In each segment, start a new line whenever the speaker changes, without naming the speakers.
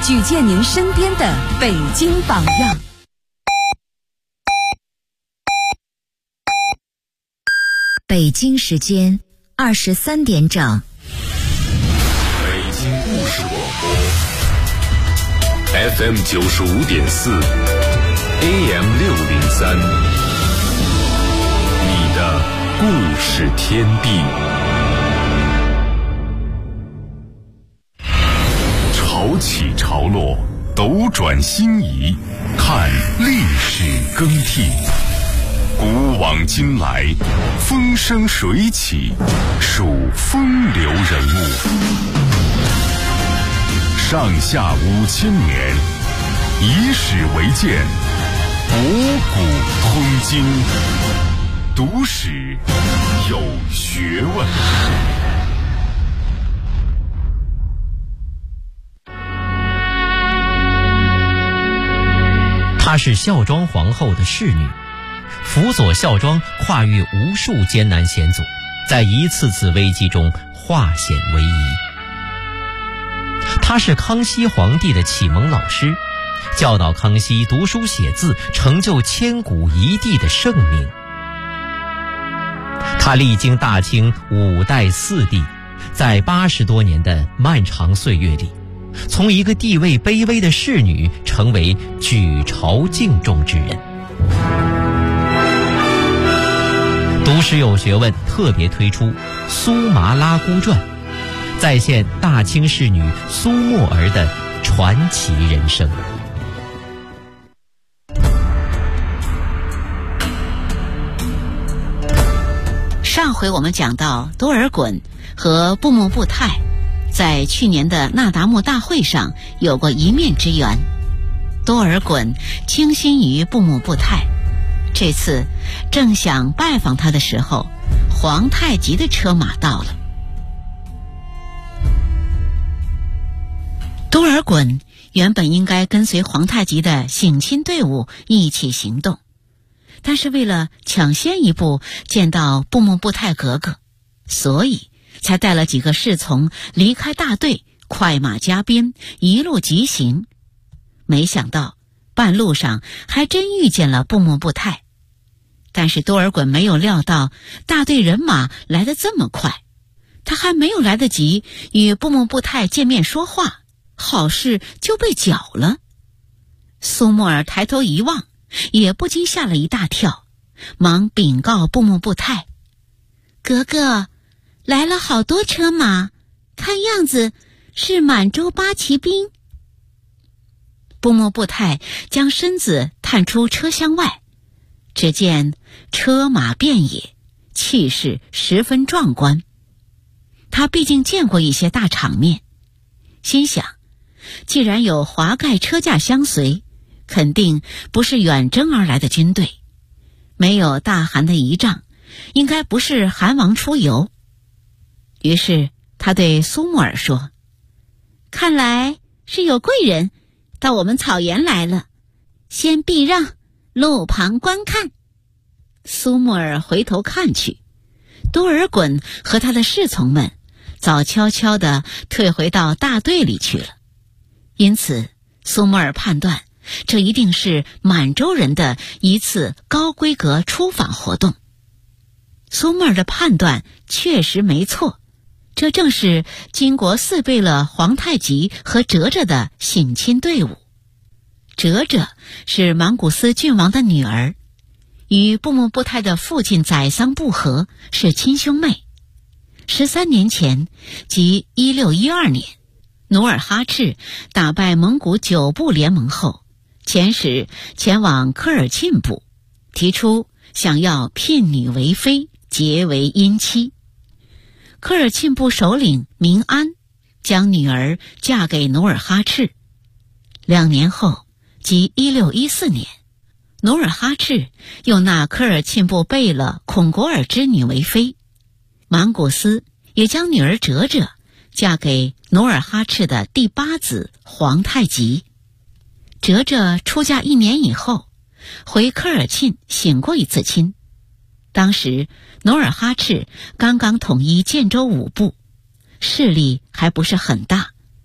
举荐您身边的北京榜样。
北京时间23点整。
北京故事广播 FM 95.4 AM 603，你的故事天地。潮起潮落，斗转星移，看历史更替。古往今来，风生水起，数风流人物。上下5000年，以史为鉴，博古通今，读史有学问。
她是孝庄皇后的侍女，辅佐孝庄跨越无数艰难险阻，在一次次危机中化险为夷。她是康熙皇帝的启蒙老师，教导康熙读书写字，成就千古一帝的盛名。她历经大清5代4帝，在80多年的漫长岁月里，从一个地位卑微的侍女成为举朝敬重之人。读史有学问特别推出《苏麻拉姑传》，再现大清侍女苏沫儿的传奇人生。
上回我们讲到多尔衮和布木布泰在去年的那达慕大会上有过一面之缘。多尔衮倾心于布木布泰，这次正想拜访他的时候，皇太极的车马到了。多尔衮原本应该跟随皇太极的省亲队伍一起行动，但是为了抢先一步见到布木布泰格格，所以才带了几个侍从离开大队，快马加鞭，一路疾行。没想到半路上还真遇见了布木布泰，但是多尔衮没有料到大队人马来得这么快，他还没有来得及与布木布泰见面说话，好事就被搅了。苏沫儿抬头一望，也不禁吓了一大跳，忙禀告布木布泰：格格，来了好多车马，看样子是满洲八旗兵。布木布泰将身子探出车厢外，只见车马遍野，气势十分壮观。他毕竟见过一些大场面，心想既然有华盖车驾相随，肯定不是远征而来的军队，没有大汗的仪仗，应该不是韩王出游。于是他对苏沫儿说：看来是有贵人到我们草原来了，先避让，路旁观看。苏沫儿回头看去，多尔衮和他的侍从们早悄悄地退回到大队里去了。因此苏沫儿判断这一定是满洲人的一次高规格出访活动。苏沫儿的判断确实没错，这正是金国4贝勒皇太极和哲哲的省亲队伍。哲哲是莽古斯郡王的女儿，与布木布泰的父亲宰桑不和，是亲兄妹。13年前，即1612年，努尔哈赤打败蒙古9部联盟后，遣使前往科尔沁部，提出想要聘女为妃，结为姻妻。科尔沁部首领明安将女儿嫁给努尔哈赤。2年后，即1614年，努尔哈赤又纳科尔沁部贝勒孔果尔之女为妃。莽古斯也将女儿哲哲嫁给努尔哈赤的第8子皇太极。哲哲出嫁1年以后，回科尔沁省过一次亲。当时努尔哈赤刚刚统一建州5部，势力还不是很大，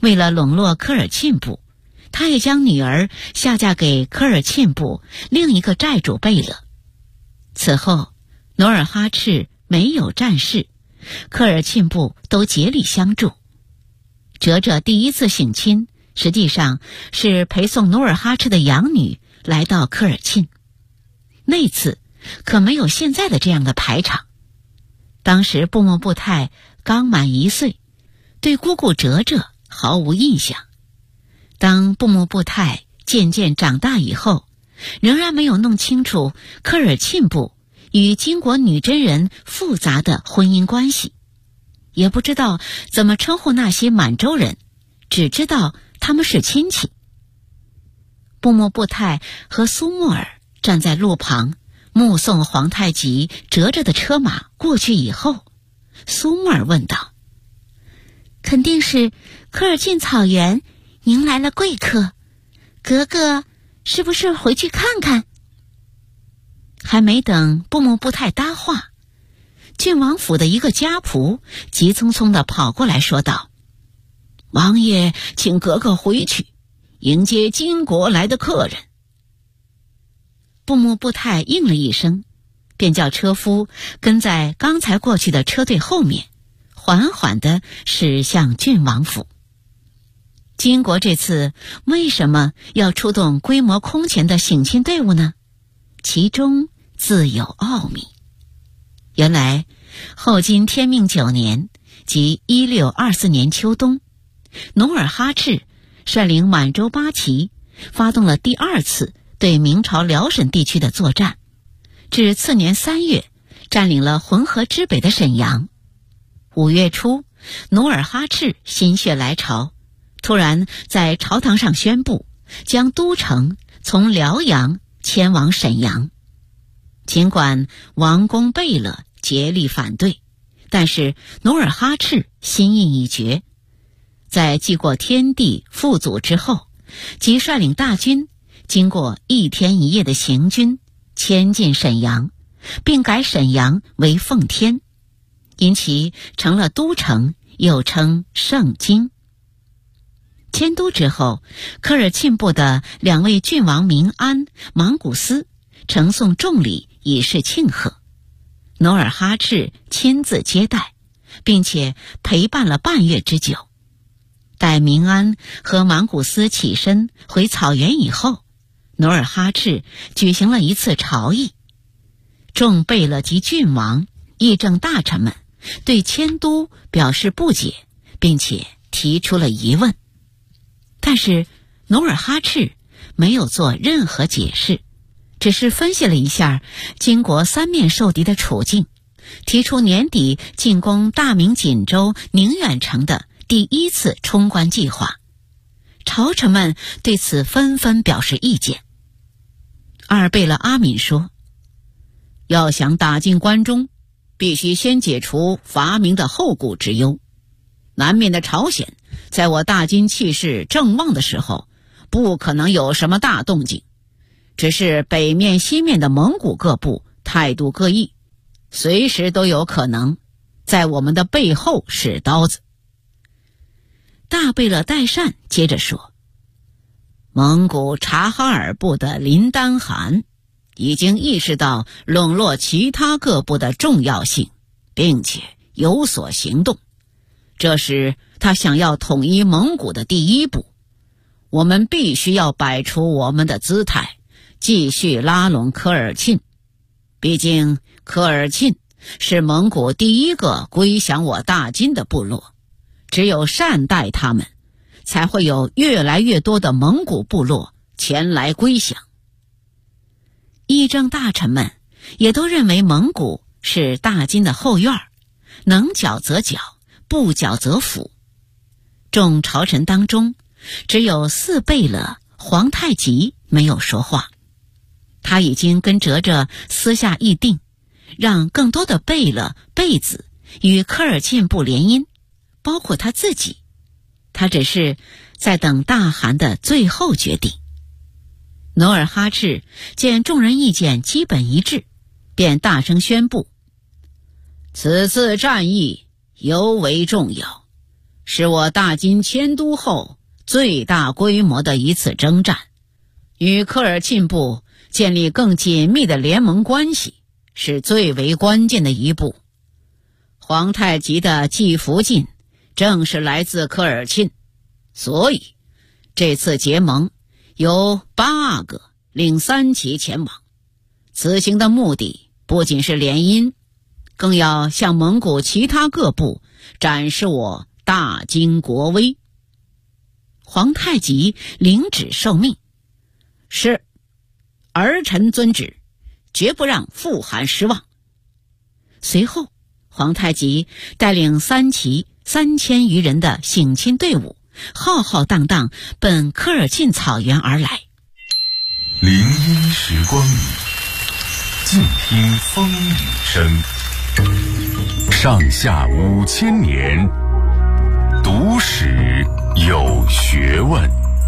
为了笼络科尔沁部，他也将女儿下嫁给科尔沁部另一个债主贝勒。此后，努尔哈赤没有战事，科尔沁部都竭力相助。哲哲第一次省亲，实际上是陪送努尔哈赤的养女来到科尔沁。那次可没有现在的这样的排场。当时布木布泰刚满1岁，对姑姑哲哲毫无印象。当布木布泰渐渐长大以后，仍然没有弄清楚科尔沁部与金国女真人复杂的婚姻关系，也不知道怎么称呼那些满洲人，只知道他们是亲戚。布木布泰和苏木尔站在路旁，目送皇太极折着的车马过去以后，苏木尔问道：“肯定是科尔沁草原迎来了贵客，格格是不是回去看看？”还没等布木布泰搭话，郡王府的一个家仆急匆匆地跑过来说道：“王爷请格格回去，迎接金国来的客人。”布木布泰应了一声，便叫车夫跟在刚才过去的车队后面，缓缓地驶向郡王府。金国这次为什么要出动规模空前的省亲队伍呢？其中自有奥秘。原来后金天命9年，即1624年秋冬，努尔哈赤率领满洲八旗发动了第2次对明朝辽沈地区的作战，至次年3月占领了浑河之北的沈阳。5月初，努尔哈赤心血来潮，突然在朝堂上宣布将都城从辽阳迁往沈阳。尽管王公贝勒竭力反对，但是努尔哈赤心意已决，在祭过天地父祖之后，即率领大军经过1天1夜的行军，迁进沈阳，并改沈阳为奉天，因其成了都城，又称盛京。迁都之后，科尔沁部的2位郡王明安、莽古斯呈送重礼以示庆贺。努尔哈赤亲自接待，并且陪伴了半月之久。待明安和莽古斯起身回草原以后，努尔哈赤举行了一次朝议。众贝勒及郡王、议政大臣们对迁都表示不解，并且提出了疑问。但是努尔哈赤没有做任何解释，只是分析了一下金国3面受敌的处境，提出年底进攻大明锦州宁远城的第1次冲关计划。朝臣们对此纷纷表示意见。二贝勒阿敏说：“要想打进关中，必须先解除伐明的后顾之忧。南面的朝鲜，在我大金气势正旺的时候，不可能有什么大动静，只是北面西面的蒙古各部态度各异，随时都有可能在我们的背后使刀子。”大贝勒代善接着说：“蒙古察哈尔部的林丹汗已经意识到笼络其他各部的重要性，并且有所行动，这是他想要统一蒙古的第1步。我们必须要摆出我们的姿态，继续拉拢科尔沁。毕竟科尔沁是蒙古第1个归降我大金的部落，只有善待他们，才会有越来越多的蒙古部落前来归降。”议政大臣们也都认为蒙古是大金的后院，能剿则剿，不剿则抚。众朝臣当中，只有4贝勒皇太极没有说话。他已经跟哲哲私下议定，让更多的贝勒贝子与科尔沁部联姻，包括他自己。他只是在等大汗的最后决定。努尔哈赤见众人意见基本一致，便大声宣布：“此次战役尤为重要， 是我大金迁都后最大规模的一次征战，与科尔沁部建立更紧密的联盟关系是最为关键的一步。皇太极的继福晋正是来自科尔沁，所以这次结盟由8阿哥领3旗前往。此行的目的不仅是联姻，更要向蒙古其他各部展示我大金国威。皇太极领旨受命：是，儿臣遵旨，绝不让富汗失望。随后皇太极带领3旗3000余人的省亲队伍浩浩荡荡奔科尔沁草原而来。
林荫时光里，静听风雨声。上下5000年，读史有学问。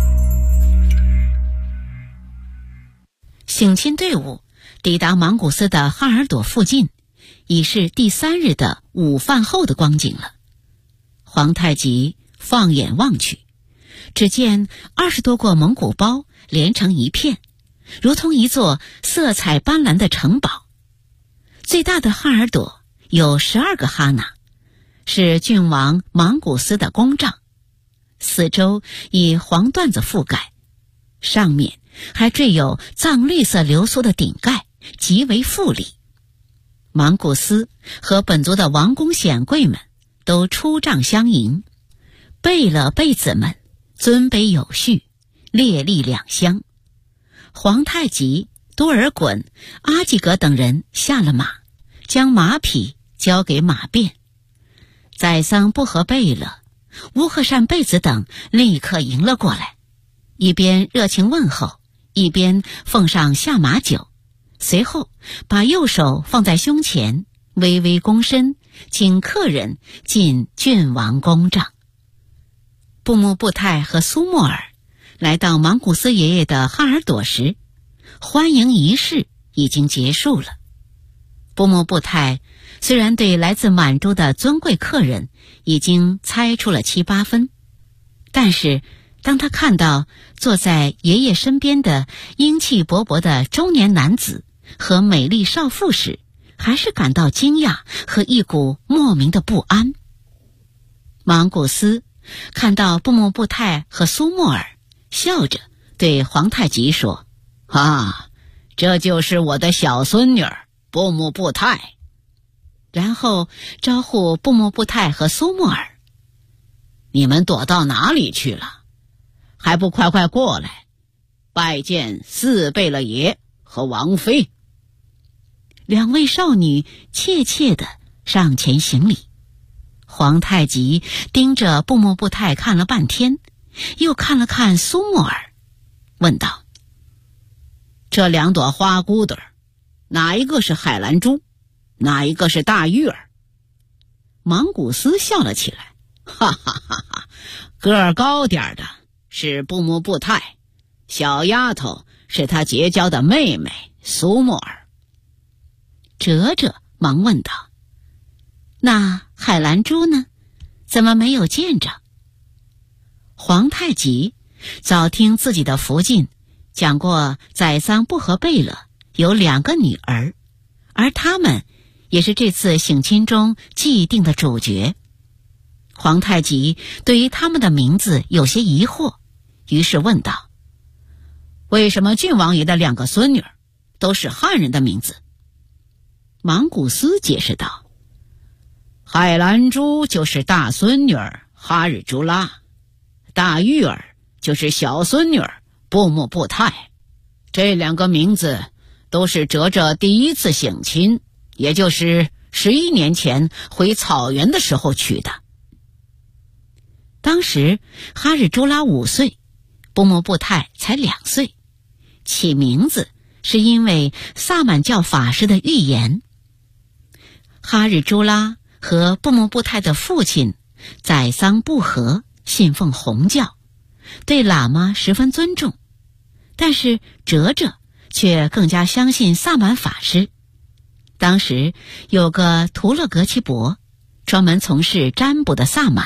省亲队伍抵达莽古斯的哈尔朵附近，已是第3日的午饭后的光景了。皇太极放眼望去，只见20多个蒙古包连成一片，如同一座色彩斑斓的城堡。最大的哈尔朵有12个哈纳，是郡王莽古斯的公帐，四周以黄缎子覆盖，上面还缀有藏绿色流苏的顶盖，极为富丽。莽古斯和本族的王公显贵们都出帐相迎，贝勒贝子们尊卑有序，列立两厢。皇太极、多尔衮、阿济格等人下了马，将马匹交给马便。宰桑布和贝勒、乌赫善贝子等立刻迎了过来，一边热情问候，一边奉上下马酒，随后把右手放在胸前，微微躬身，请客人进郡王公帐。布木布泰和苏莫尔来到莽古斯爷爷的哈尔朵时，欢迎仪式已经结束了。布木布泰虽然对来自满洲的尊贵客人已经猜出了7、8分，但是当他看到坐在爷爷身边的英气勃勃的中年男子和美丽少妇时，还是感到惊讶和一股莫名的不安。莽古斯看到布木布泰和苏莫尔，笑着对皇太极说：这就是我的小孙女儿布木布泰。然后招呼布木布泰和苏莫尔：你们躲到哪里去了？还不快快过来拜见4贝勒爷和王妃。2位少女怯怯地上前行礼。皇太极盯着布木布泰看了半天，又看了看苏莫尔，问道：这2朵花骨朵，哪一个是海兰珠，哪一个是大玉儿？莽古斯笑了起来，哈哈哈哈，个儿高点的是布木布泰，小丫头是他结交的妹妹苏莫尔。哲哲忙问道：那海兰珠呢？怎么没有见着？皇太极早听自己的福晋讲过宰桑布和贝勒有2个女儿，而他们也是这次省亲中既定的主角。皇太极对于他们的名字有些疑惑，于是问道：为什么郡王爷的2个孙女都是汉人的名字？莽古斯解释道：海兰珠就是大孙女儿哈日朱拉，大玉儿就是小孙女儿布木布泰。这2个名字都是哲哲第1次省亲，也就是11年前回草原的时候取的。当时哈日朱拉5岁，布木布泰才2岁，起名字是因为萨满教法师的预言。哈日朱拉和布木布泰的父亲宰桑布和信奉红教，对喇嘛十分尊重，但是哲哲却更加相信萨满法师。当时有个图勒格齐伯，专门从事占卜的萨满，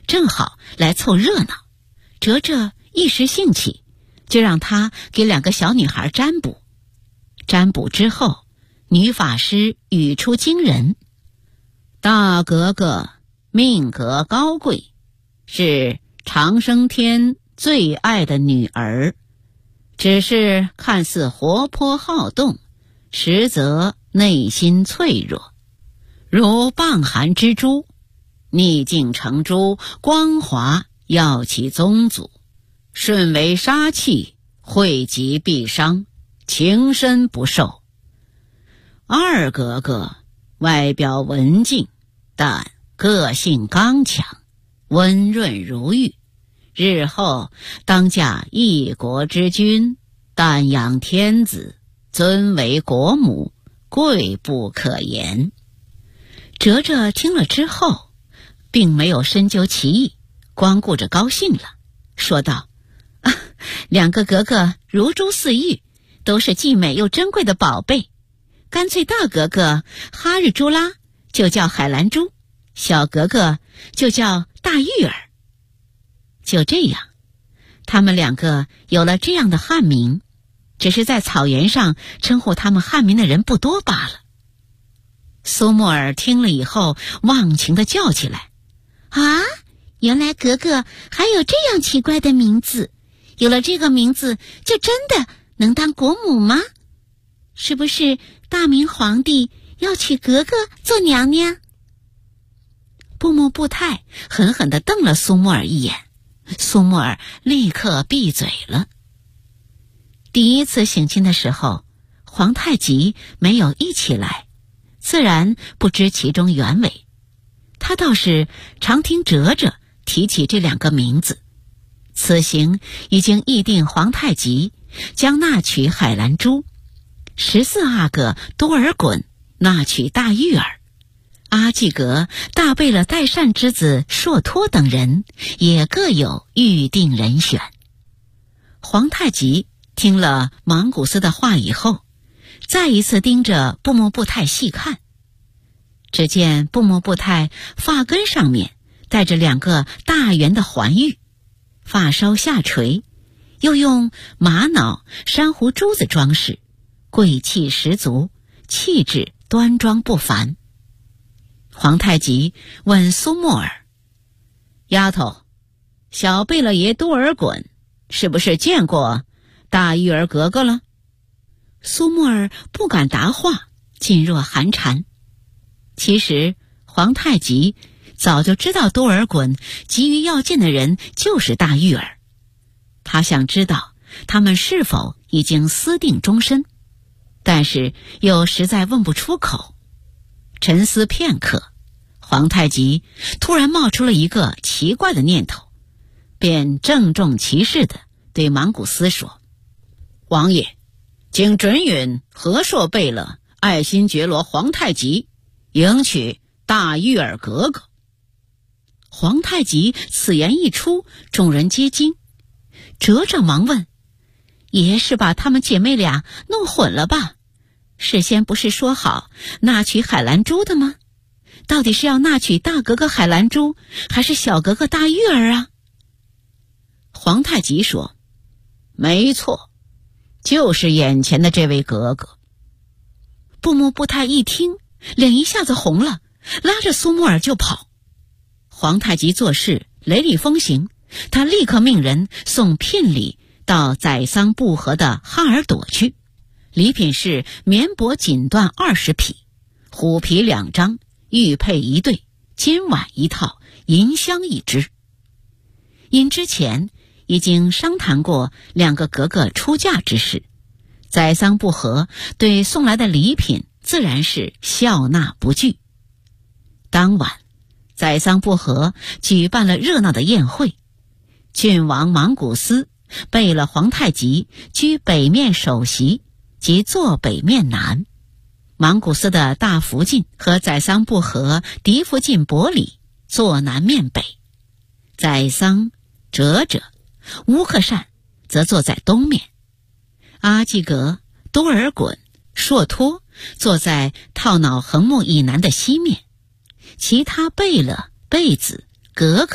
正好来凑热闹。哲哲一时兴起，就让他给2个小女孩占卜。占卜之后，女法师语出惊人：大格格命格高贵，是长生天最爱的女儿，只是看似活泼好动，实则内心脆弱，如棒寒之珠，逆境成珠，光华耀其宗祖，顺为杀气，惠及必伤，情深不寿。二格格外表文静，但个性刚强，温润如玉，日后当嫁一国之君，诞养天子，尊为国母，贵不可言。哲哲听了之后，并没有深究其意，光顾着高兴了，说道：2个格格如珠似玉，都是既美又珍贵的宝贝，干脆大格格哈日朱拉就叫海兰珠，小格格就叫大玉儿。就这样，他们2个有了这样的汉名，只是在草原上称呼他们汉名的人不多罢了。苏沫儿听了以后，忘情地叫起来：啊，原来格格还有这样奇怪的名字，有了这个名字就真的能当国母吗？是不是大明皇帝要娶格格做娘娘？布木布泰狠狠地瞪了苏沫儿一眼，苏沫儿立刻闭嘴了。第一次省亲的时候，皇太极没有一起来，自然不知其中原委。他倒是常听哲哲提起这2个名字。此行已经议定皇太极将纳娶海兰珠，14阿哥多尔衮纳娶大玉儿，阿济格大贝勒代善之子硕托等人也各有预定人选。皇太极听了莽古斯的话以后，再一次盯着布木布泰细看。只见布木布泰发根上面带着2个大圆的环玉，发梢下垂，又用玛瑙、珊瑚珠子装饰，贵气十足，气质端庄不凡。皇太极问苏沫儿：丫头，小贝勒爷多尔衮是不是见过大玉儿格格了？苏沫儿不敢答话，噤若寒蝉。其实皇太极早就知道多尔衮急于要见的人就是大玉儿，他想知道他们是否已经私定终身，但是又实在问不出口。沉思片刻，皇太极突然冒出了一个奇怪的念头，便郑重其事地对莽古斯说：王爷，请准允和硕贝勒爱新觉罗皇太极迎娶大玉儿格格。皇太极此言一出，众人皆惊。哲哲忙问：爷是把她们姐妹俩弄混了吧？事先不是说好纳娶海兰珠的吗？到底是要纳娶大格格海兰珠，还是小格格大玉儿啊？皇太极说：没错，就是眼前的这位格格。布木布泰一听，脸一下子红了，拉着苏沫儿就跑。皇太极做事雷厉风行，他立刻命人送聘礼到宰桑布河的哈尔朵去，礼品是棉帛锦缎20匹，虎皮2张，玉佩1对，金碗1套，银香1只。因之前已经商谈过2个格格出嫁之事，宰桑布河对送来的礼品自然是笑纳不拒。当晚，宰桑布河举办了热闹的宴会，郡王莽古斯贝勒皇太极居北面首席，即坐北面南。莽古斯的大福晋和宰桑布河嫡福晋伯里坐南面北，宰桑、哲哲、乌克善则坐在东面，阿济格、多尔衮、硕托坐在套脑横木以南的西面，其他贝勒、贝子、格格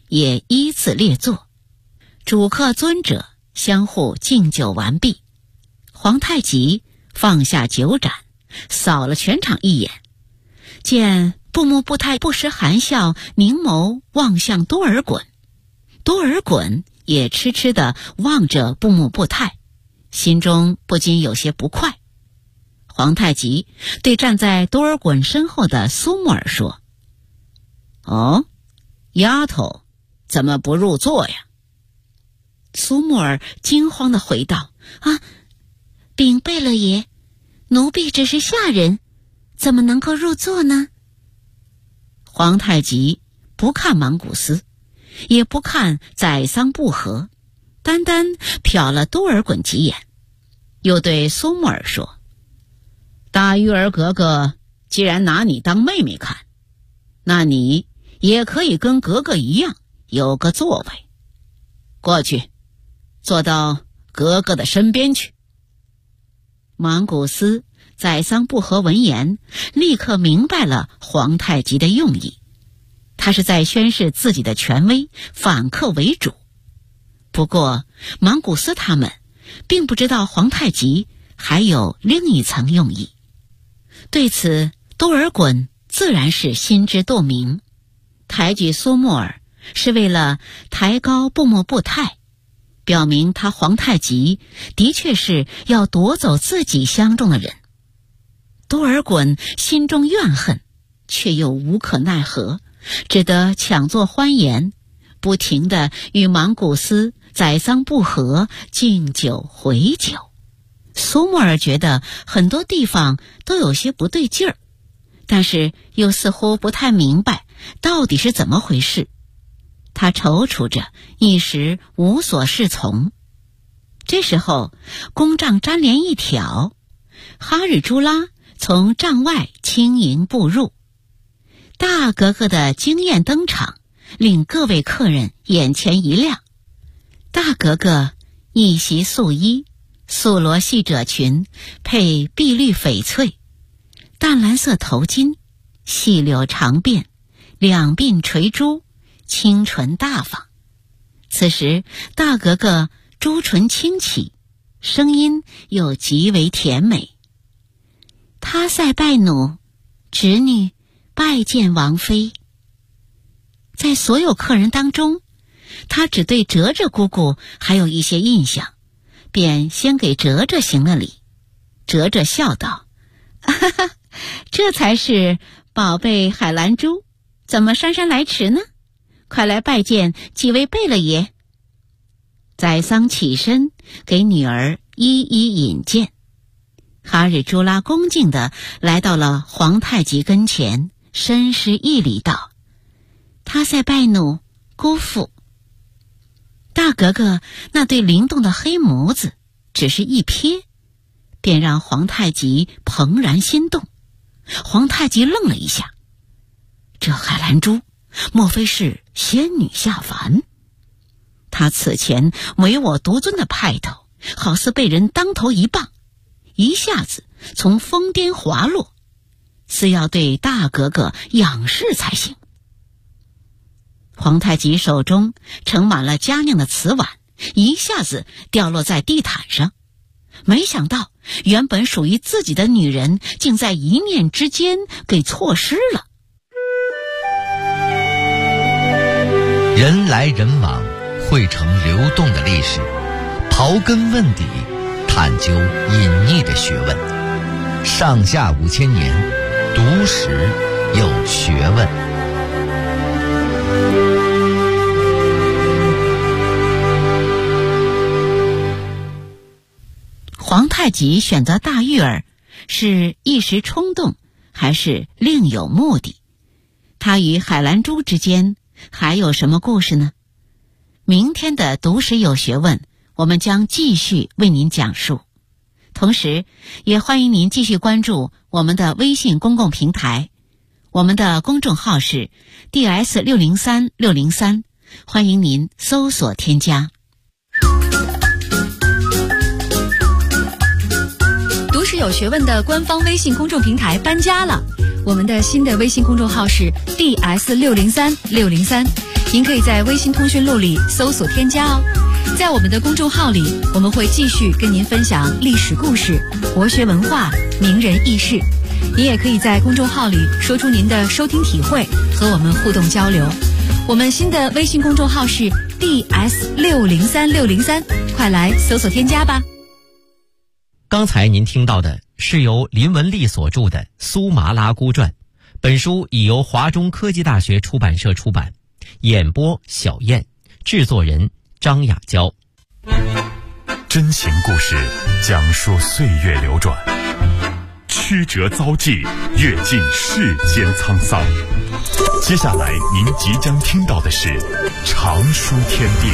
也依次列坐。主客尊者相互敬酒完毕，皇太极放下酒盏，扫了全场一眼，见布木布泰不时含笑，凝眸望向多尔衮，多尔衮也痴痴地望着布木布泰，心中不禁有些不快。皇太极对站在多尔衮身后的苏木尔说：“哦，丫头，怎么不入座呀？”苏木尔惊慌地回道：“禀贝勒爷，奴婢只是下人，怎么能够入座呢？”皇太极不看莽古斯，也不看宰桑布和，单单瞟了多尔衮几眼，又对苏木尔说：“大玉儿格格既然拿你当妹妹看，那你也可以跟格格一样有个座位，过去坐到格格的身边去。”莽古斯、宰桑布和闻言立刻明白了皇太极的用意，他是在宣示自己的权威，反客为主。不过莽古斯他们并不知道皇太极还有另一层用意，对此多尔衮自然是心知肚明。抬举苏木尔是为了抬高布木布泰，表明他皇太极的确是要夺走自己相中的人。多尔衮心中怨恨，却又无可奈何，只得抢作欢颜，不停地与莽古斯、宰桑布和敬酒回酒。苏木尔觉得很多地方都有些不对劲儿，但是又似乎不太明白到底是怎么回事。他踌躇着，一时无所适从。这时候弓杖粘连一挑，哈日朱拉从帐外轻盈步入，大格格的惊艳登场令各位客人眼前一亮。大格格一袭素衣，素罗细褶裙配碧绿翡翠，淡蓝色头巾，细柳长辫，两鬓垂珠，清纯大方。此时大格格朱唇轻启，声音又极为甜美：“他塞拜努，侄女拜见王妃。”在所有客人当中，他只对哲哲姑姑还有一些印象，便先给哲哲行了礼。哲哲笑道：“哈哈，这才是宝贝海兰珠，怎么姗姗来迟呢？快来拜见几位贝勒爷。”宰桑起身给女儿一一引荐。哈日朱拉恭敬地来到了皇太极跟前，深施一礼道：“他塞拜努，姑父。”大格格那对灵动的黑眸子只是一瞥，便让皇太极怦然心动。皇太极愣了一下，这海兰珠莫非是仙女下凡？他此前唯我独尊的派头，好似被人当头一棒，一下子从疯癫滑落，似要对大格格仰视才行。皇太极手中盛满了佳酿的瓷碗，一下子掉落在地毯上。没想到原本属于自己的女人，竟在一念之间给错失了。
人来人往，汇成流动的历史，刨根问底，探究隐匿的学问。上下5000年，读史有学问。
皇太极选择大玉儿，是一时冲动，还是另有目的？他与海兰珠之间还有什么故事呢？明天的读史有学问，我们将继续为您讲述。同时也欢迎您继续关注我们的微信公共平台，我们的公众号是 DS603603，欢迎您搜索添加。
读史有学问的官方微信公众平台搬家了，我们的新的微信公众号是 DS603603， 您可以在微信通讯录里搜索添加哦。在我们的公众号里，我们会继续跟您分享历史故事、国学文化、名人轶事。您也可以在公众号里说出您的收听体会，和我们互动交流。我们新的微信公众号是 DS603603，快来搜索添加吧。
刚才您听到的是由林文丽所著的《苏麻拉姑传》，本书已由华中科技大学出版社出版，演播小燕，制作人张雅娇。
真情故事讲述岁月流转，曲折遭际，阅尽世间沧桑。接下来您即将听到的是长书天地。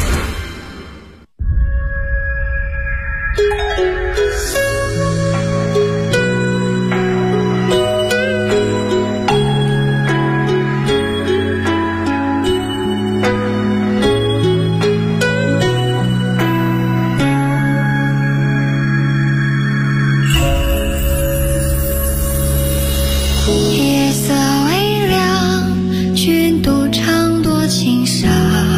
夜色微凉，君独唱多情伤。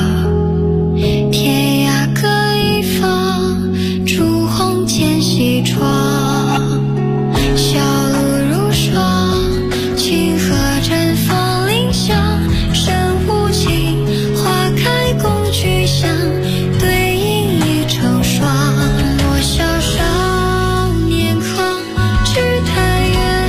天涯各一方，烛红渐西窗。小路如霜，清河绽放林香。深无情，花开共菊香，对影已成双。莫笑少年狂，只叹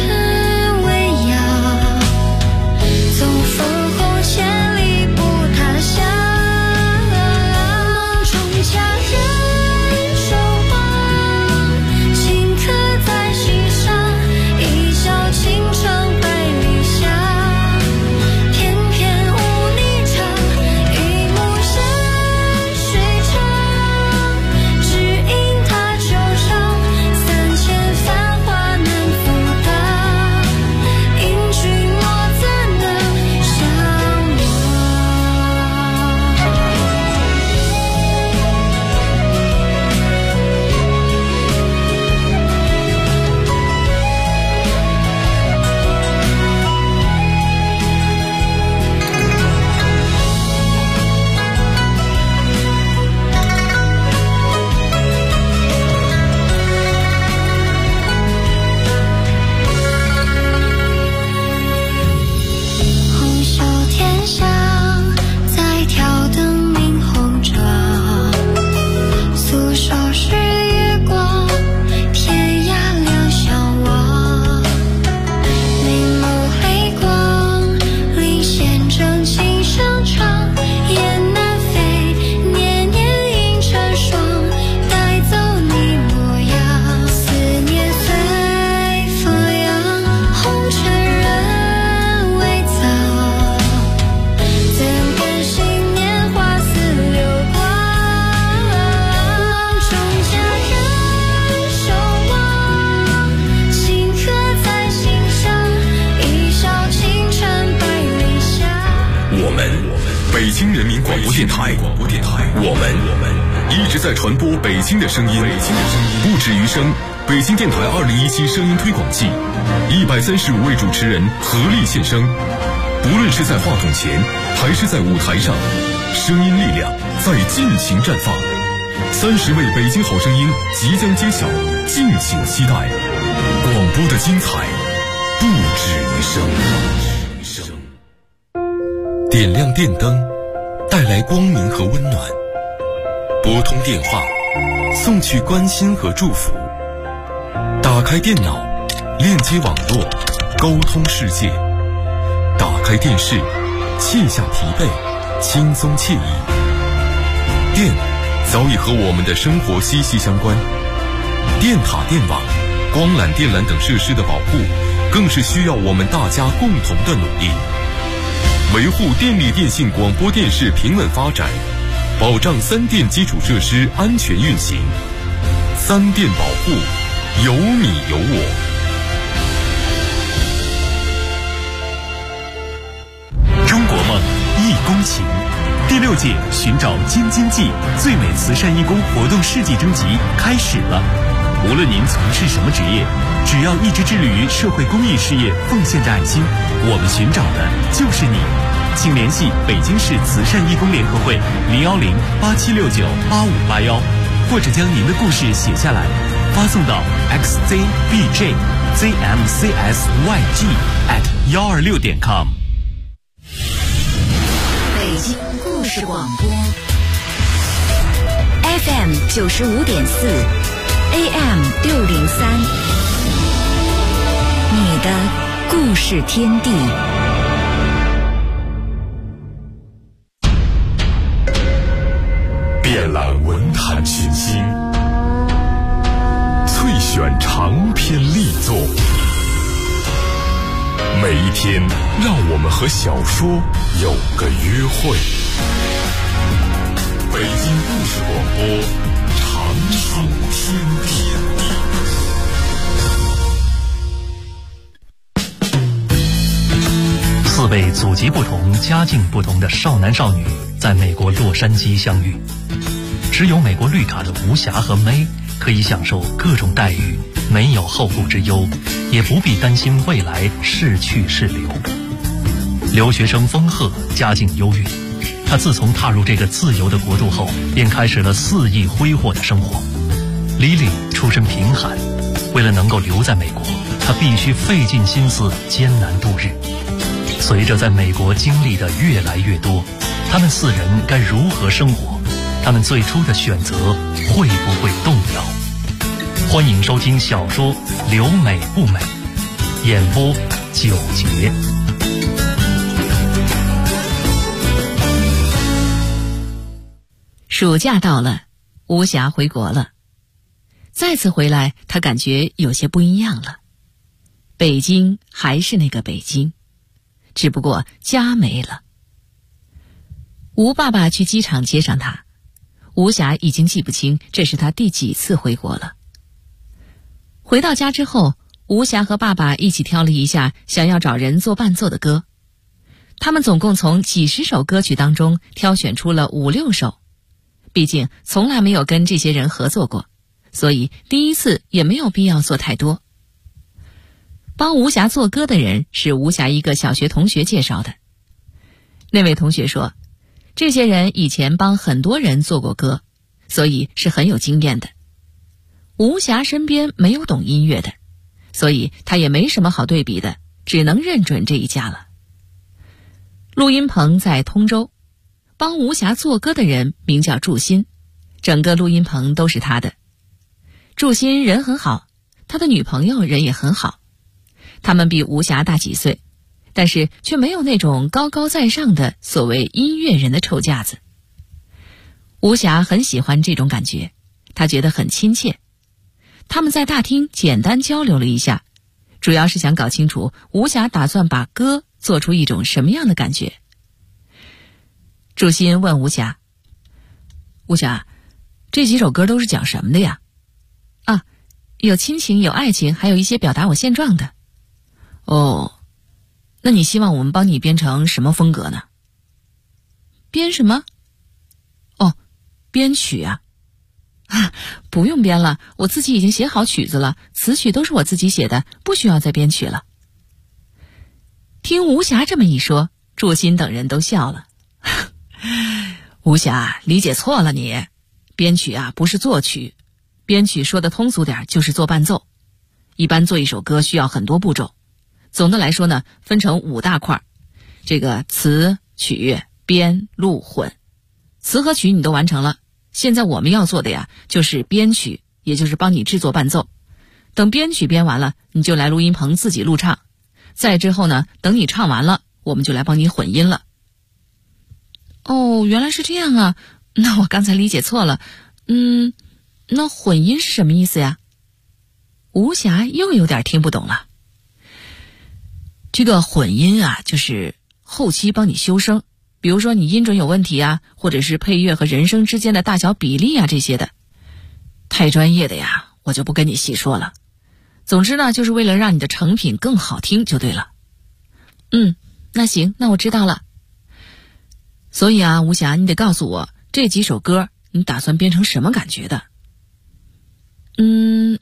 北京人民广播电台，我们一直在传播北京的声音，不止于声。北京电台2017声音推广季，135位主持人合力献声，不论是在话筒前还是在舞台上，声音力量在尽情绽放。30位北京好声音即将揭晓，敬请期待。广播的精彩不止于声。点亮电灯，带来光明和温暖；拨通电话，送去关心和祝福；打开电脑，链接网络，沟通世界；打开电视，卸下疲惫，轻松惬意。电早已和我们的生活息息相关，电塔、电网、光缆、电缆等设施的保护，更是需要我们大家共同的努力。维护电力电信广播电视平稳发展，保障三电基础设施安全运行。三电保护，有你有我。
中国梦，义工情。第6届寻找京津冀最美慈善义工活动世纪征集开始了。 无论您从事什么职业，只要一直致力于社会公益事业，奉献着爱心，我们寻找的就是你。请联系北京市慈善义工联合会010-8769-8581，或者将您的故事写下来，发送到 xzbjzmcsyg@126.com。
北京故事广播 FM 95.4 AM 603，你的故事天地。
遍览文坛群星，萃选长篇力作，每一天让我们和小说有个约会。北京故事广播，长寿天地。
4位祖籍不同、家境不同的少男少女在美国洛杉矶相遇，持有美国绿卡的吴霞和May可以享受各种待遇，没有后顾之忧，也不必担心未来是去是留。留学生丰鹤家境优越，他自从踏入这个自由的国度后，便开始了肆意挥霍的生活。Lily出身贫寒，为了能够留在美国，他必须费尽心思艰难度日。随着在美国经历的越来越多，他们4人该如何生活？他们最初的选择会不会动摇？欢迎收听小说《留美不美》，演播9节。
暑假到了，吴霞回国了。再次回来，她感觉有些不一样了。北京还是那个北京，只不过家没了。吴爸爸去机场接上她，吴霞已经记不清这是她第几次回国了。回到家之后，吴霞和爸爸一起挑了一下想要找人做伴奏的歌。他们总共从几十首歌曲当中挑选出了5、6首。毕竟从来没有跟这些人合作过，所以第一次也没有必要做太多。帮吴霞做歌的人是吴霞一个小学同学介绍的。那位同学说，这些人以前帮很多人做过歌，所以是很有经验的。吴霞身边没有懂音乐的，所以他也没什么好对比的，只能认准这一家了。录音棚在通州，帮吴霞做歌的人名叫祝新，整个录音棚都是他的。祝新人很好，他的女朋友人也很好，他们比吴霞大几岁，但是却没有那种高高在上的所谓音乐人的臭架子。吴霞很喜欢这种感觉，她觉得很亲切。他们在大厅简单交流了一下，主要是想搞清楚吴霞打算把歌做出一种什么样的感觉。祝新问吴霞，吴霞，这几首歌都是讲什么的呀？啊，有亲情，有爱情，还有一些表达我现状的。哦，那你希望我们帮你编成什么风格呢？编什么？哦，编曲啊。不用编了，我自己已经写好曲子了，词曲都是我自己写的，不需要再编曲了。听吴霞这么一说，祝新等人都笑了。吴霞，理解错了你，编曲啊不是作曲，编曲说的通俗点就是做伴奏。一般做一首歌需要很多步骤，总的来说呢，分成5大块，这个词、曲、编、录、混。词和曲你都完成了，现在我们要做的呀，就是编曲，也就是帮你制作伴奏。等编曲编完了，你就来录音棚自己录唱。再之后呢，等你唱完了，我们就来帮你混音了。哦，原来是这样啊，那我刚才理解错了。那混音是什么意思呀？吴霞又有点听不懂了。这个混音啊，就是后期帮你修声，比如说你音准有问题啊，或者是配乐和人声之间的大小比例啊这些的。太专业的呀，我就不跟你细说了。总之呢，就是为了让你的成品更好听就对了。那行，那我知道了。所以啊，吴霞，你得告诉我这几首歌你打算编成什么感觉的？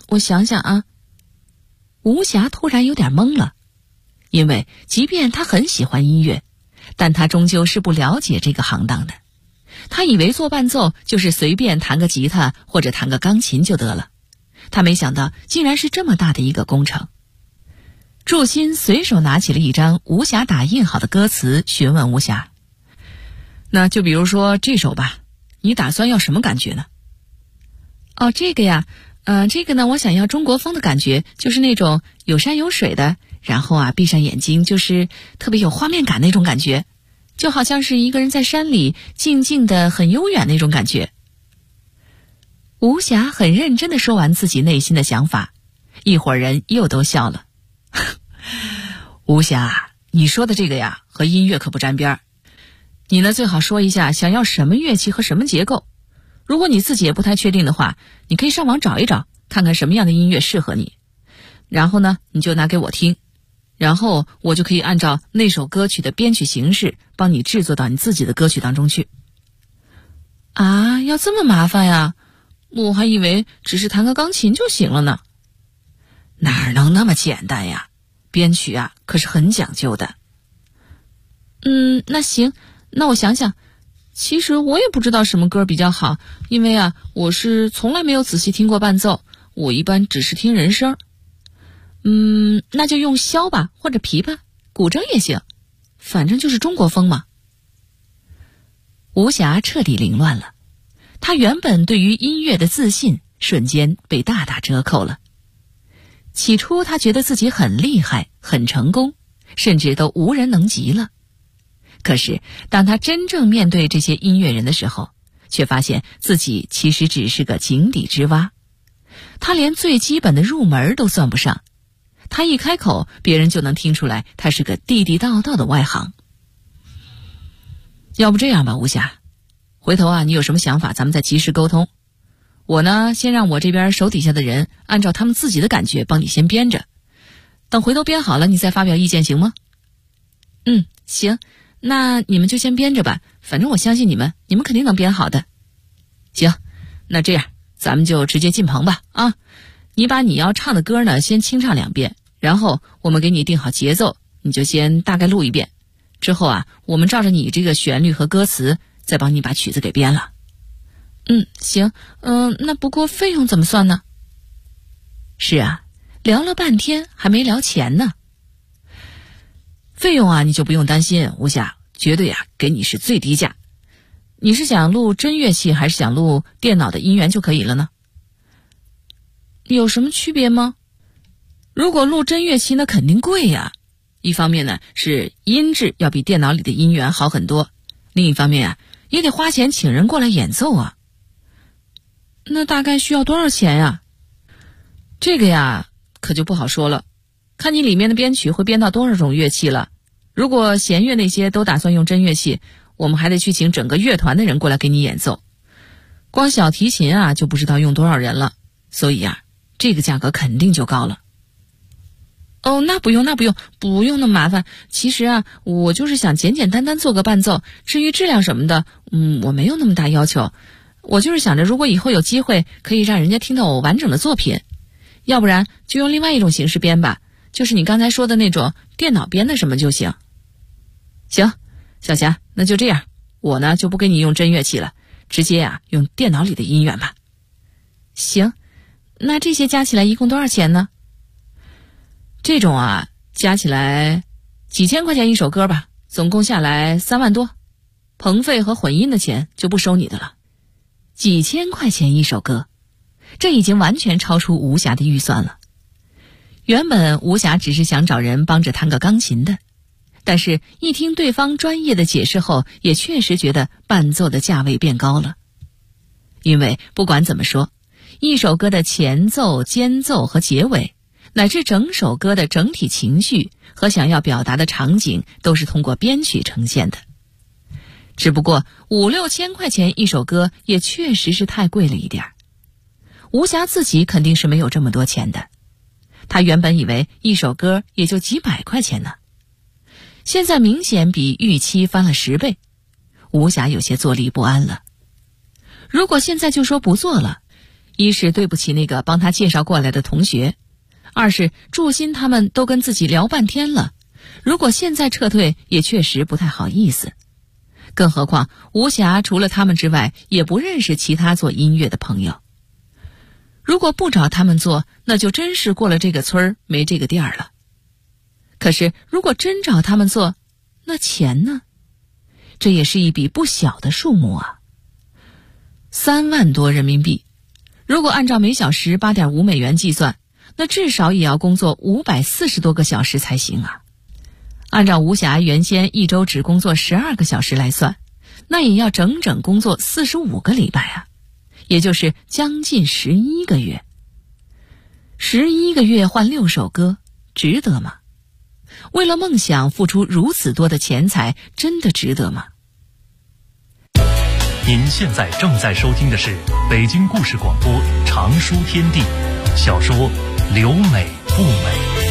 我想想啊。吴霞突然有点懵了，因为即便他很喜欢音乐，但他终究是不了解这个行当的。他以为做伴奏就是随便弹个吉他或者弹个钢琴就得了，他没想到竟然是这么大的一个工程。祝新随手拿起了一张吴霞打印好的歌词，询问吴霞：那就比如说这首吧，你打算要什么感觉呢？哦，这个呀，这个呢，我想要中国风的感觉，就是那种有山有水的，然后啊，闭上眼睛就是特别有画面感那种感觉，就好像是一个人在山里静静的很悠远那种感觉。吴霞很认真地说完自己内心的想法，一伙人又都笑了。吴霞，你说的这个呀，和音乐可不沾边儿。你呢，最好说一下想要什么乐器和什么结构。如果你自己也不太确定的话，你可以上网找一找，看看什么样的音乐适合你。然后呢，你就拿给我听，然后我就可以按照那首歌曲的编曲形式，帮你制作到你自己的歌曲当中去。啊，要这么麻烦呀？我还以为只是弹个钢琴就行了呢。哪能那么简单呀？编曲啊，可是很讲究的。那行，那我想想。其实我也不知道什么歌比较好，因为啊，我是从来没有仔细听过伴奏，我一般只是听人声。那就用箫吧，或者琵琶、古筝也行，反正就是中国风嘛。吴霞彻底凌乱了，她原本对于音乐的自信瞬间被大打折扣了。起初她觉得自己很厉害，很成功，甚至都无人能及了。可是当他真正面对这些音乐人的时候，却发现自己其实只是个井底之蛙，他连最基本的入门都算不上。他一开口，别人就能听出来他是个地地道道的外行。要不这样吧，吴霞，回头啊，你有什么想法咱们再及时沟通。我呢，先让我这边手底下的人按照他们自己的感觉帮你先编着，等回头编好了你再发表意见，行吗？行，那你们就先编着吧，反正我相信你们肯定能编好的。行，那这样咱们就直接进棚吧啊！你把你要唱的歌呢先清唱2遍，然后我们给你定好节奏，你就先大概录1遍，之后啊，我们照着你这个旋律和歌词再帮你把曲子给编了。行，那不过费用怎么算呢？是啊，聊了半天还没聊钱呢。费用啊，你就不用担心，吴霞，绝对啊给你是最低价。你是想录真乐器还是想录电脑的音源就可以了呢？有什么区别吗？如果录真乐器那肯定贵呀。一方面呢是音质要比电脑里的音源好很多，另一方面啊也得花钱请人过来演奏啊。那大概需要多少钱呀？这个呀可就不好说了，看你里面的编曲会编到多少种乐器了。如果弦乐那些都打算用真乐器，我们还得去请整个乐团的人过来给你演奏。光小提琴啊就不知道用多少人了，所以啊这个价格肯定就高了。那不用那么麻烦。其实啊我就是想简简单单做个伴奏，至于质量什么的我没有那么大要求。我就是想着如果以后有机会可以让人家听到我完整的作品，要不然就用另外一种形式编吧，就是你刚才说的那种电脑编的什么就行。行，小霞，那就这样，我呢就不给你用真乐器了，直接啊用电脑里的音源吧。行，那这些加起来一共多少钱呢？这种啊加起来几千块钱一首歌吧，总共下来3万多，棚费和混音的钱就不收你的了。几千块钱一首歌，这已经完全超出吴霞的预算了。原本吴霞只是想找人帮着弹个钢琴的，但是一听对方专业的解释后，也确实觉得伴奏的价位变高了。因为不管怎么说，一首歌的前奏、间奏和结尾，乃至整首歌的整体情绪和想要表达的场景，都是通过编曲呈现的。只不过5、6千块钱一首歌也确实是太贵了一点。吴霞自己肯定是没有这么多钱的，她原本以为一首歌也就几百块钱呢，现在明显比预期翻了10倍，吴霞有些坐立不安了。如果现在就说不做了，
一是对不起那个帮他介绍过来的同学，二是祝新他们都跟自己聊半天了，如果现在撤退也确实不太好意思。更何况吴霞除了他们之外也不认识其他做音乐的朋友，如果不找他们做，那就真是过了这个村儿没这个店儿了。可是如果真找他们做，那钱呢？这也是一笔不小的数目啊，3万多人民币。如果按照每小时8.5美元计算，那至少也要工作540多个小时才行啊。按照吴霞原先一周只工作12个小时来算，那也要整整工作45个礼拜啊，也就是将近11个月。11个月换6首歌，值得吗？为了梦想付出如此多的钱财，真的值得吗？
您现在正在收听的是北京故事广播长书天地小说《留美不美》。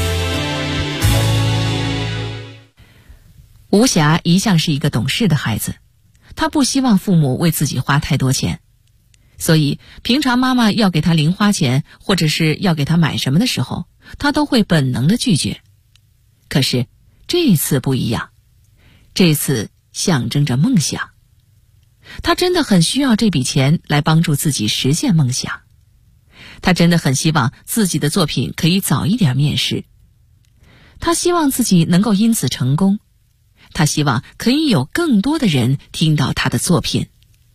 吴霞一向是一个懂事的孩子，她不希望父母为自己花太多钱，所以平常妈妈要给她零花钱或者是要给她买什么的时候，她都会本能的拒绝。可是这次不一样，这次象征着梦想，她真的很需要这笔钱来帮助自己实现梦想。她真的很希望自己的作品可以早一点面世，她希望自己能够因此成功，她希望可以有更多的人听到她的作品。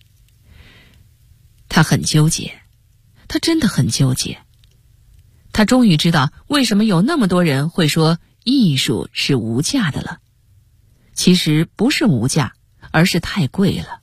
她很纠结，她真的很纠结。她终于知道为什么有那么多人会说艺术是无价的了。其实不是无价，而是太贵了。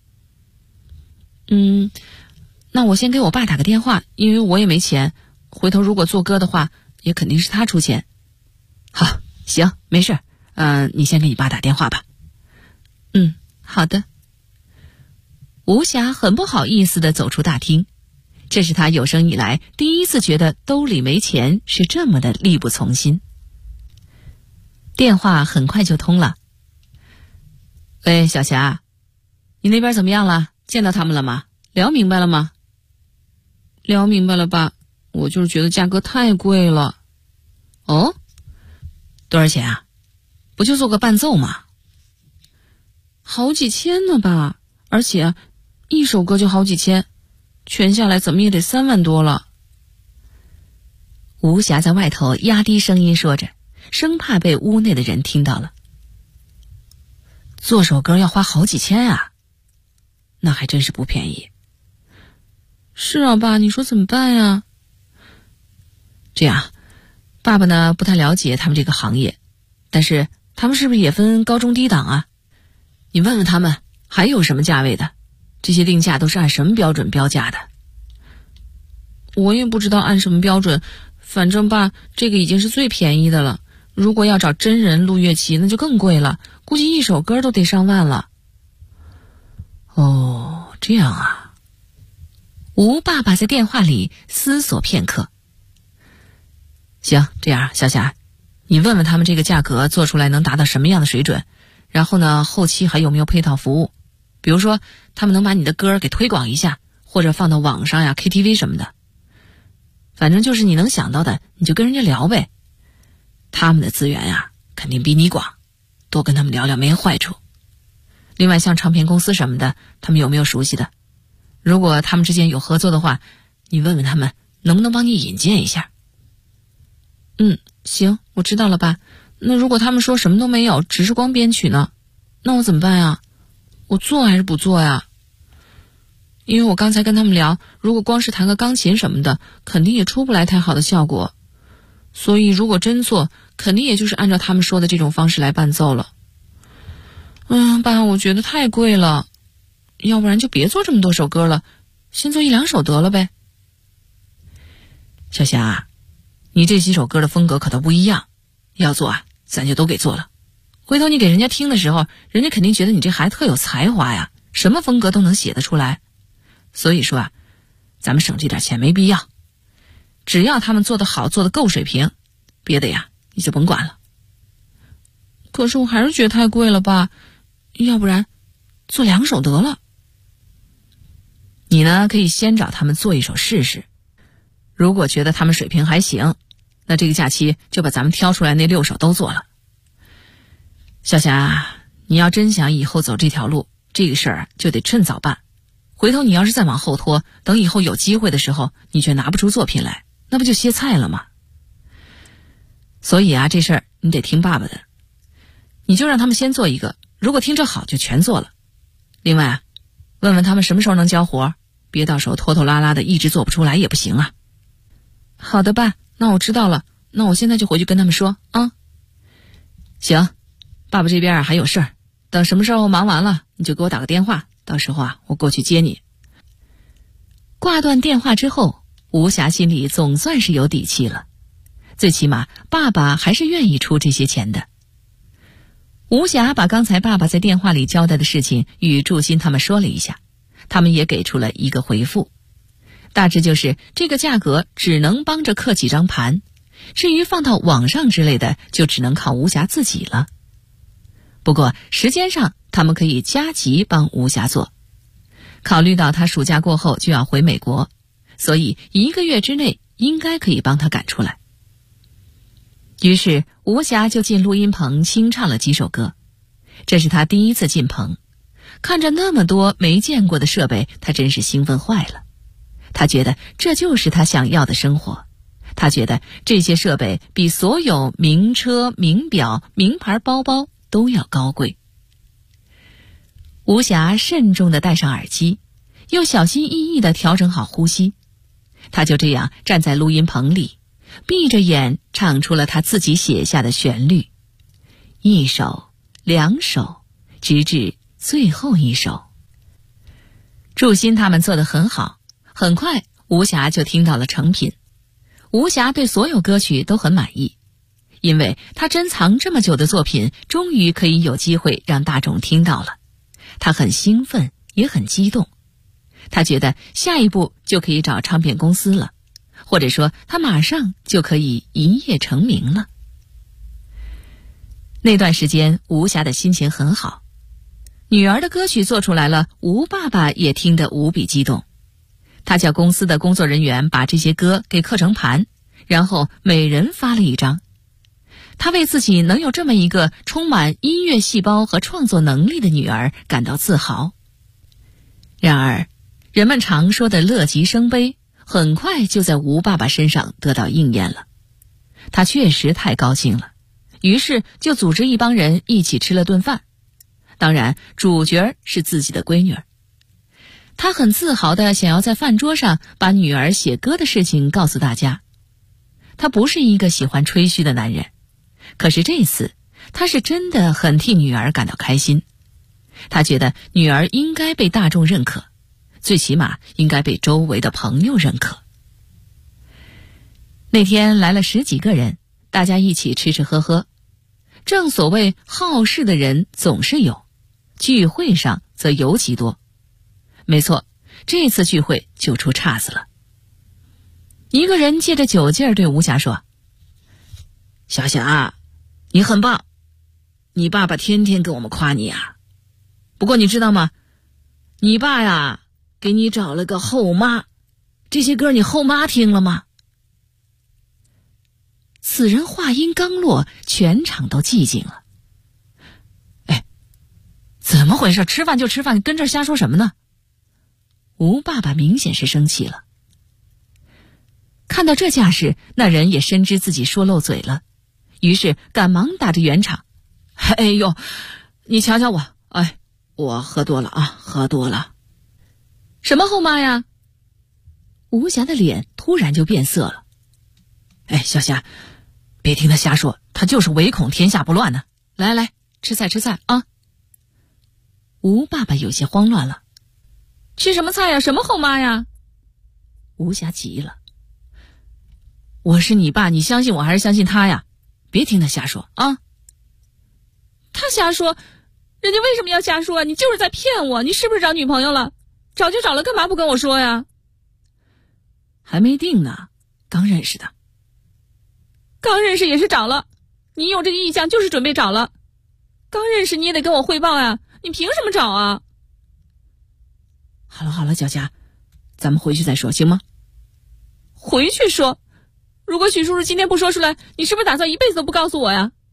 那我先给我爸打个电话，因为我也没钱，回头如果做歌的话，也肯定是他出钱。好，行，没事，你先给你爸打电话吧。好的。吴霞很不好意思地走出大厅，这是他有生以来第一次觉得兜里没钱是这么的力不从心。电话很快就通了。喂，小霞，你那边怎么样了？见到他们了吗？聊明白了吗？聊明白了吧，我就是觉得价格太贵了。哦，多少钱啊？不就做个伴奏吗？好几千呢吧，而且一首歌就好几千，全下来怎么也得3万多了。吴霞在外头压低声音说着，生怕被屋内的人听到了。做首歌要花好几千啊，那还真是不便宜。是啊，爸，你说怎么办呀？这样，爸爸呢不太了解他们这个行业，但是他们是不是也分高中低档啊？你问问他们还有什么价位的，这些定价都是按什么标准标价的？我也不知道按什么标准，反正爸，这个已经是最便宜的了。如果要找真人录乐器，那就更贵了，估计一首歌都得上万了。哦，这样啊。吴爸爸在电话里思索片刻。行，这样，小霞，你问问他们这个价格做出来能达到什么样的水准，然后呢，后期还有没有配套服务，比如说他们能把你的歌给推广一下，或者放到网上呀 KTV 什么的。反正就是你能想到的，你就跟人家聊呗。他们的资源呀肯定比你广，多跟他们聊聊没坏处。另外像唱片公司什么的，他们有没有熟悉的？如果他们之间有合作的话，你问问他们能不能帮你引荐一下。行，我知道了吧。那如果他们说什么都没有，只是光编曲呢，那我怎么办呀？我做还是不做呀？因为我刚才跟他们聊，如果光是弹个钢琴什么的，肯定也出不来太好的效果。所以如果真做，肯定也就是按照他们说的这种方式来伴奏了。爸，我觉得太贵了，要不然就别做这么多首歌了，先做1-2首得了呗。小霞，你这几首歌的风格可都不一样，要做啊，咱就都给做了。回头你给人家听的时候，人家肯定觉得你这孩子特有才华呀，什么风格都能写得出来。所以说啊，咱们省这点钱没必要，只要他们做得好，做得够水平，别的呀你就甭管了。可是我还是觉得太贵了吧，要不然做2首得了。
你呢可以先找他们做一手试试，如果觉得他们水平还行，那这个假期就把咱们挑出来那6首都做了。小霞，你要真想以后走这条路，这个事儿就得趁早办。回头你要是再往后拖，等以后有机会的时候，你却拿不出作品来，那不就歇菜了吗？所以啊，这事儿你得听爸爸的，你就让他们先做一个，如果听着好就全做了。另外啊，问问他们什么时候能交活，别到时候拖拖拉拉的一直做不出来也不行啊。好的爸，那我知道了，那我现在就回去跟他们说啊。行，爸爸这边还有事儿，等什么时候忙完了你就给我打个电话，到时候啊我过去接你。挂断电话之后，吴霞心里总算是有底气了，最起码爸爸还是愿意出这些钱的。吴霞把刚才爸爸在电话里交代的事情与祝新他们说了一下，他们也给出了一个回复，大致就是这个价格只能帮着刻几张盘，至于放到网上之类的就只能靠吴霞自己了。不过时间上他们可以加急帮吴霞做，考虑到他暑假过后就要回美国，所以1个月之内应该可以帮他赶出来。于是吴霞就进录音棚清唱了几首歌，这是他第一次进棚，看着那么多没见过的设备，他真是兴奋坏了。他觉得这就是他想要的生活，他觉得这些设备比所有名车、名表、名牌包包都要高贵。吴霞慎重地戴上耳机，又小心翼翼地调整好呼吸，他就这样站在录音棚里，闭着眼唱出了他自己写下的旋律，1首、2首，直至最后1首。祝新他们做得很好，很快吴霞就听到了成品。吴霞对所有歌曲都很满意，因为她珍藏这么久的作品终于可以有机会让大众听到了。她很兴奋，也很激动。她觉得下一步就可以找唱片公司了，或者说她马上就可以一夜成名了。那段时间吴霞的心情很好，女儿的歌曲做出来了，吴爸爸也听得无比激动。他叫公司的工作人员把这些歌给刻成盘，然后每人发了1张。他为自己能有这么一个充满音乐细胞和创作能力的女儿感到自豪。然而人们常说的乐极生悲很快就在吴爸爸身上得到应验了。他确实太高兴了，于是就组织一帮人一起吃了顿饭，当然主角是自己的闺女儿。他很自豪地想要在饭桌上把女儿写歌的事情告诉大家。他不是一个喜欢吹嘘的男人，可是这次他是真的很替女儿感到开心。他觉得女儿应该被大众认可，最起码应该被周围的朋友认可。那天来了10几个人，大家一起吃吃喝喝。正所谓好事的人总是有，聚会上则尤其多。没错，这次聚会就出岔子了。一个人借着酒劲儿对吴霞说：“小霞，你很棒，你爸爸天天跟我们夸你啊。不过你知道吗？你爸呀，给你找了个后妈，这些歌你后妈听了吗？”此人话音刚落，全场都寂静了。哎，怎么回事？吃饭就吃饭，跟这儿瞎说什么呢？吴爸爸明显是生气了。看到这架势，那人也深知自己说漏嘴了，于是赶忙打着圆场：“哎呦，你瞧瞧我，哎，我喝多了啊，喝多了。”“什么后妈呀？”吴霞的脸突然就变色了。“哎，小霞，别听他瞎说，他就是唯恐天下不乱呢。来来，吃菜吃菜啊！”吴爸爸有些慌乱了。“吃什么菜呀？什么后妈呀？”吴霞急了。“我是你爸，你相信我还是相信他呀？别听他瞎说啊！”“他瞎说？人家为什么要瞎说啊？你就是在骗我！你是不是找女朋友了？找就找了，干嘛不跟我说呀？”“还没定呢，刚认识的。”“刚认识也是找了，你有这个意向就是准备找了。刚认识你也得跟我汇报呀，你凭什么找啊？”“好了好了，小佳， 咱们回去再说，行吗？
回去说？如果许叔叔今天不说出来，你是不是打算一辈子都不告诉我呀？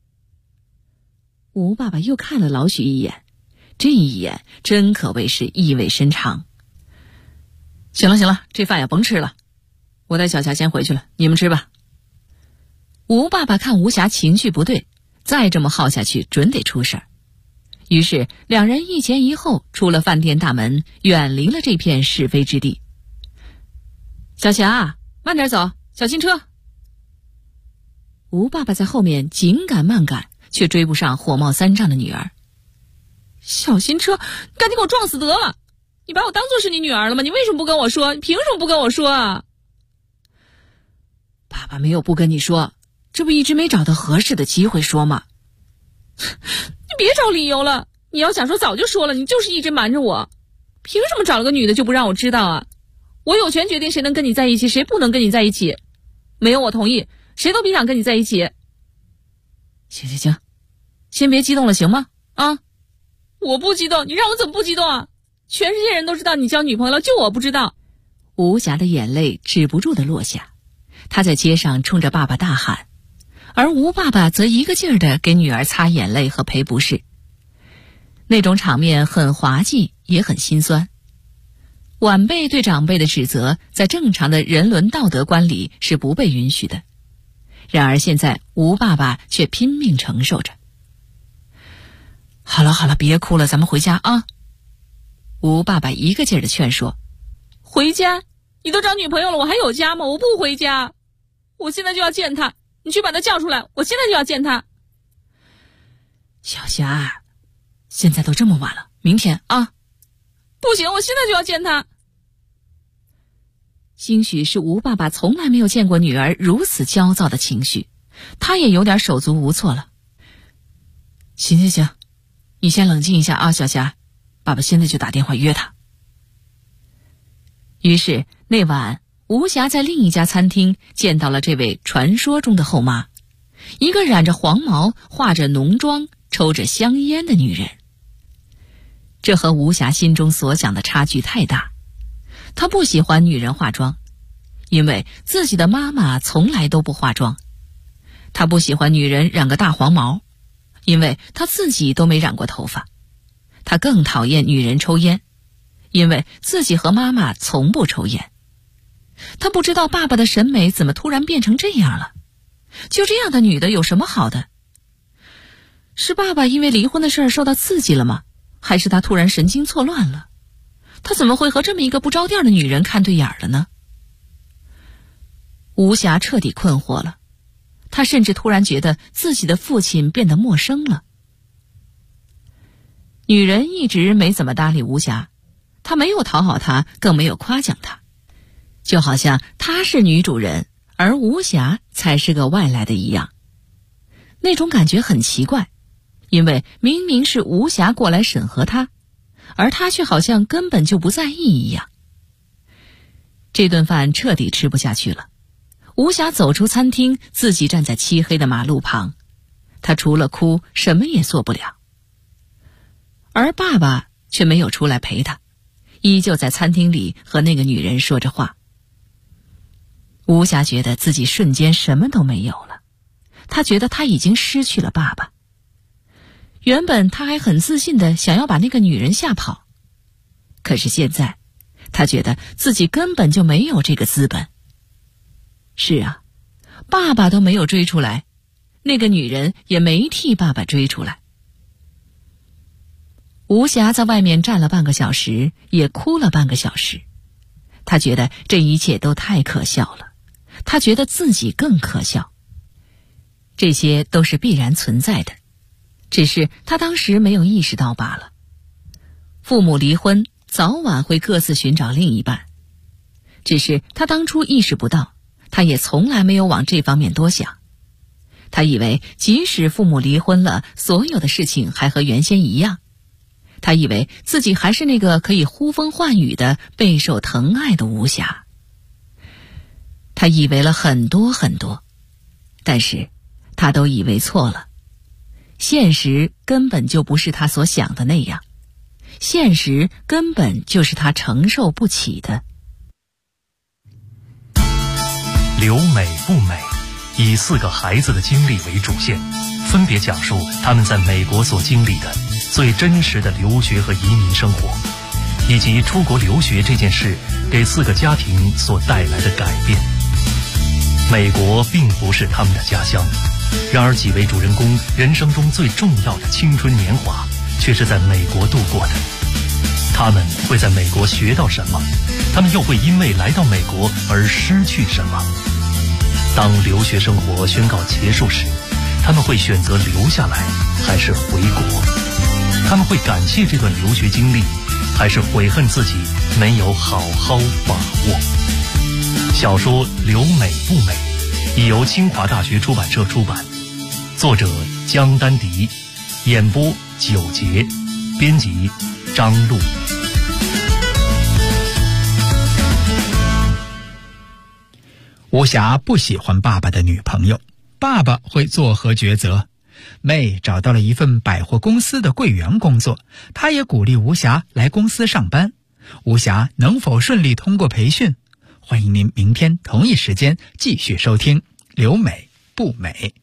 吴爸爸又看了老许一眼，这一眼真可谓是意味深长。行了，这饭也甭吃了，我带小霞先回去了，你们吃吧。吴爸爸看吴霞情绪不对，再这么耗下去准得出事儿。于是两人一前一后出了饭店大门，远离了这片是非之地。小霞，慢点走，小心车。吴爸爸在后面紧赶慢赶，却追不上火冒三丈的女儿。
小心车，赶紧给我撞死得了！你把我当作是你女儿了吗？你为什么不跟我说？你凭什么不跟我说啊？
爸爸没有不跟你说，这不一直没找到合适的机会说吗？
你别找理由了，你要想说早就说了，你就是一直瞒着我。凭什么找了个女的就不让我知道啊？我有权决定谁能跟你在一起，谁不能跟你在一起。没有我同意，谁都别想跟你在一起。
行，先别激动了，行吗？啊，
我不激动，你让我怎么不激动啊？全世界人都知道你交女朋友了，就我不知道。
吴霞的眼泪止不住的落下，她在街上冲着爸爸大喊，而吴爸爸则一个劲儿的给女儿擦眼泪和赔不是。那种场面很滑稽，也很心酸。晚辈对长辈的指责，在正常的人伦道德观里是不被允许的。然而现在吴爸爸却拼命承受着。好了，别哭了，咱们回家啊。吴爸爸一个劲儿的劝说。
回家？你都找女朋友了，我还有家吗？我不回家，我现在就要见她，你去把她叫出来，我现在就要见她。
小霞，现在都这么晚了，明天啊。
不行，我现在就要见她。
兴许是吴爸爸从来没有见过女儿如此焦躁的情绪，他也有点手足无措了。行，你先冷静一下啊，小霞，爸爸现在就打电话约她。于是那晚，吴霞在另一家餐厅见到了这位传说中的后妈，一个染着黄毛、化着浓妆、抽着香烟的女人。这和吴霞心中所想的差距太大。她不喜欢女人化妆，因为自己的妈妈从来都不化妆。她不喜欢女人染个大黄毛，因为她自己都没染过头发。她更讨厌女人抽烟，因为自己和妈妈从不抽烟。她不知道爸爸的审美怎么突然变成这样了。就这样的女的有什么好的？是爸爸因为离婚的事儿受到刺激了吗？还是他突然神经错乱了？他怎么会和这么一个不着调的女人看对眼了呢？吴霞彻底困惑了，她甚至突然觉得自己的父亲变得陌生了。女人一直没怎么搭理吴霞，她没有讨好她，更没有夸奖她，就好像她是女主人，而吴霞才是个外来的一样。那种感觉很奇怪，因为明明是吴霞过来审核她，而她却好像根本就不在意一样。这顿饭彻底吃不下去了，吴霞走出餐厅，自己站在漆黑的马路旁，她除了哭什么也做不了。而爸爸却没有出来陪她，依旧在餐厅里和那个女人说着话。吴霞觉得自己瞬间什么都没有了，她觉得她已经失去了爸爸。原本她还很自信的想要把那个女人吓跑，可是现在她觉得自己根本就没有这个资本。是啊，爸爸都没有追出来，那个女人也没替爸爸追出来。吴霞在外面站了半个小时，也哭了半个小时。她觉得这一切都太可笑了，她觉得自己更可笑。这些都是必然存在的，只是她当时没有意识到罢了。父母离婚，早晚会各自寻找另一半，只是她当初意识不到，她也从来没有往这方面多想。她以为即使父母离婚了，所有的事情还和原先一样。她以为自己还是那个可以呼风唤雨的备受疼爱的吴霞。她以为了很多很多，但是她都以为错了。现实根本就不是她所想的那样，现实根本就是她承受不起的。
留美不美》，以4个孩子的经历为主线，分别讲述他们在美国所经历的最真实的留学和移民生活，以及出国留学这件事给4个家庭所带来的改变。美国并不是他们的家乡，然而几位主人公人生中最重要的青春年华却是在美国度过的。他们会在美国学到什么？他们又会因为来到美国而失去什么？当留学生活宣告结束时，他们会选择留下来还是回国？他们会感谢这段留学经历，还是悔恨自己没有好好把握？小说《留美不美》已由清华大学出版社出版，作者江丹迪，演播9节，编辑张璐。
吴霞不喜欢爸爸的女朋友，爸爸会作何抉择？妹找到了一份百货公司的柜员工作，她也鼓励吴霞来公司上班。吴霞能否顺利通过培训？欢迎您明天同一时间继续收听《留美不美》。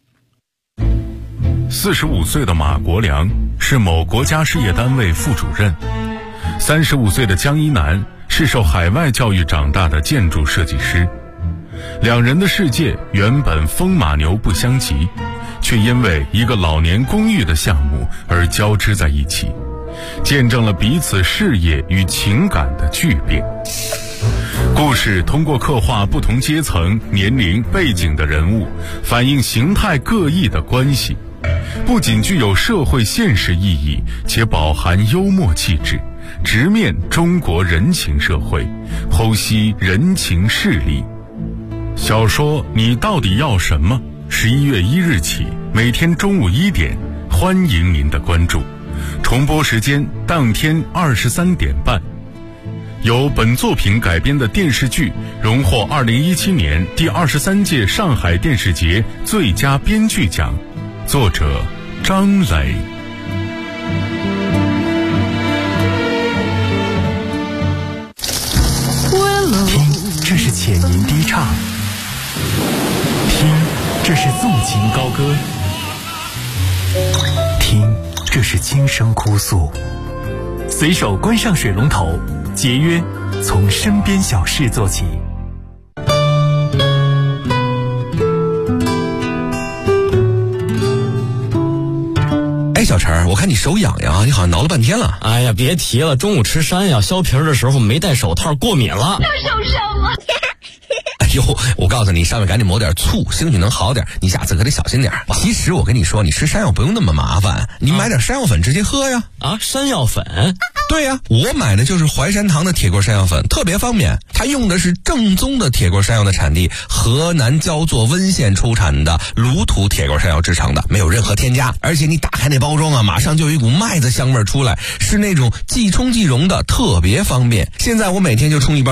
45岁的马国良是某国家事业单位副主任，35岁的江一楠是受海外教育长大的建筑设计师。两人的世界原本风马牛不相及，却因为一个老年公寓的项目而交织在一起，见证了彼此事业与情感的巨变。故事通过刻画不同阶层、年龄、背景的人物，反映形态各异的关系，不仅具有社会现实意义，且饱含幽默气质，直面中国人情社会，剖析人情势力。小说《你到底要什么》11月1日起，每天中午1点，欢迎您的关注。重播时间当天23点半。由本作品改编的电视剧荣获2017年第23届上海电视节最佳编剧奖，作者张磊。
听，这是浅吟低唱；听，这是纵情高歌；听，这是轻声哭诉。随手关上水龙头，节约，从身边小事做起。
哎，小陈，我看你手痒痒，你好像挠了半天了。
哎呀，别提了，中午吃山药削皮的时候没戴手套，过敏了。
受伤了。哎呦，我告诉你，上面赶紧抹点醋，兴许能好点。你下次可得小心点。其实我跟你说，你吃山药不用那么麻烦，你买点山药粉直接喝呀。
啊，山药粉？
对呀，我买的就是淮山堂的铁棍山药粉，特别方便。它用的是正宗的铁棍山药的产地河南焦作温县出产的卤土铁棍山药制成的，没有任何添加。而且你打开那包装啊，马上就有一股麦子香味出来，是那种即冲即溶的，特别方便。现在我每天就冲一包